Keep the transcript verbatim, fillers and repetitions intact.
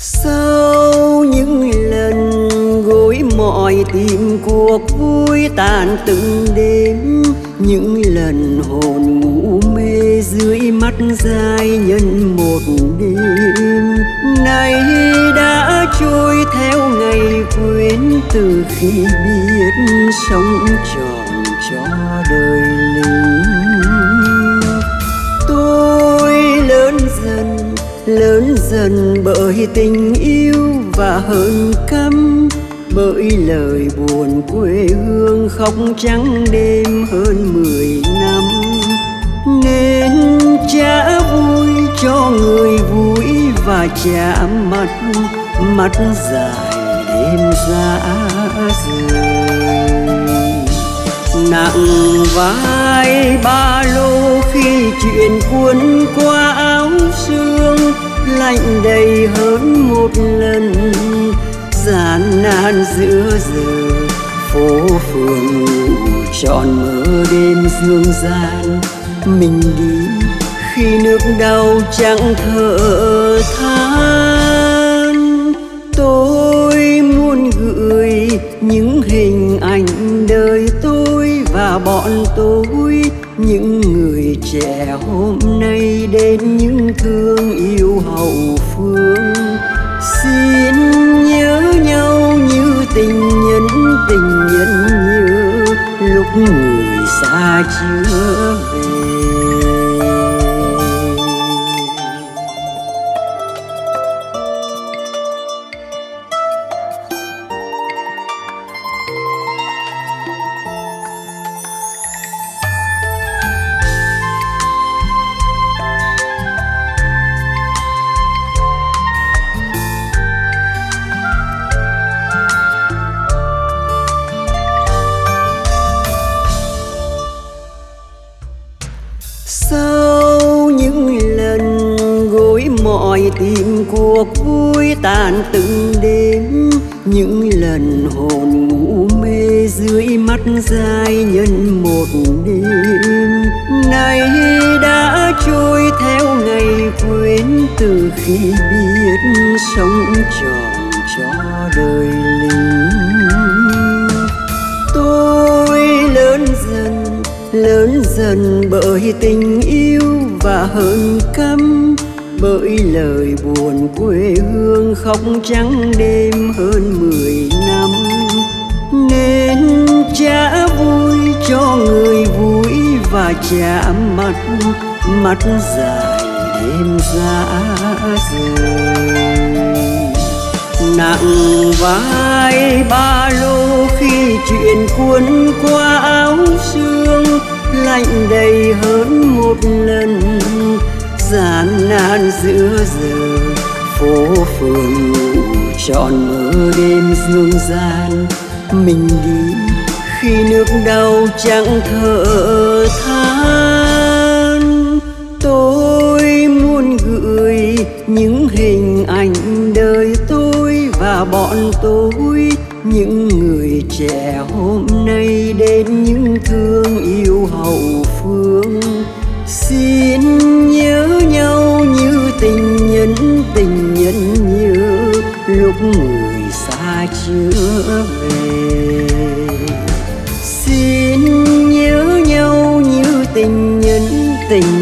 Sau những lần gối mỏi tìm cuộc vui tàn từng đêm, những lần hồn ngủ mê dưới mắt dài nhân một đêm, nay đã trôi theo ngày quên từ khi biết sống tròn cho đời lính. Tôi lớn dần lớn dần bởi tình yêu và hờn căm, bởi lời buồn quê hương khóc trắng đêm hơn mười năm, nên trả vui cho người vui và trả mắt mắt dài đêm giá rời. Nặng vai ba lô khi chuyện cuốn qua áo sương, lạnh đầy hơn một lần gian nan giữa giờ phố phường ngủ trọn mơ đêm dương gian. Mình đi khi nước đau chẳng thở than, tôi muốn gửi những hình ảnh đời tôi và bọn tôi, những người trẻ hôm nay đến những thương yêu hậu phương. Xin nhớ nhau như tình nhân tình nhân nhớ lúc người xa chưa về. Sau những lần gối mỏi tìm cuộc vui tàn từng đêm, những lần hồn ngủ mê dưới mắt dài nhân một đêm, nay đã trôi theo ngày quên từ khi biết sống tròn cho đời lính. Tôi lớn dần lớn dần bởi tình yêu và hờn căm, bởi lời buồn quê hương khóc trắng đêm hơn mười năm, nên trả vui cho người vui và trả mắt mắt dài đêm giá rời. Nặng vai ba lô khi chuyện cuốn qua áo sương, lạnh đầy hơn một lần gian nan giữa giờ phố phường ngủ trọn mơ đêm dương gian. Mình đi khi nước đau chẳng thở than, tôi muốn gửi những hình ảnh đời tôi và bọn tôi, những người trẻ hôm nay đến những thương yêu hậu phương. Xin nhớ nhau như tình nhân tình nhân nhớ lúc người xa chưa về. Xin nhớ nhau như tình nhân tình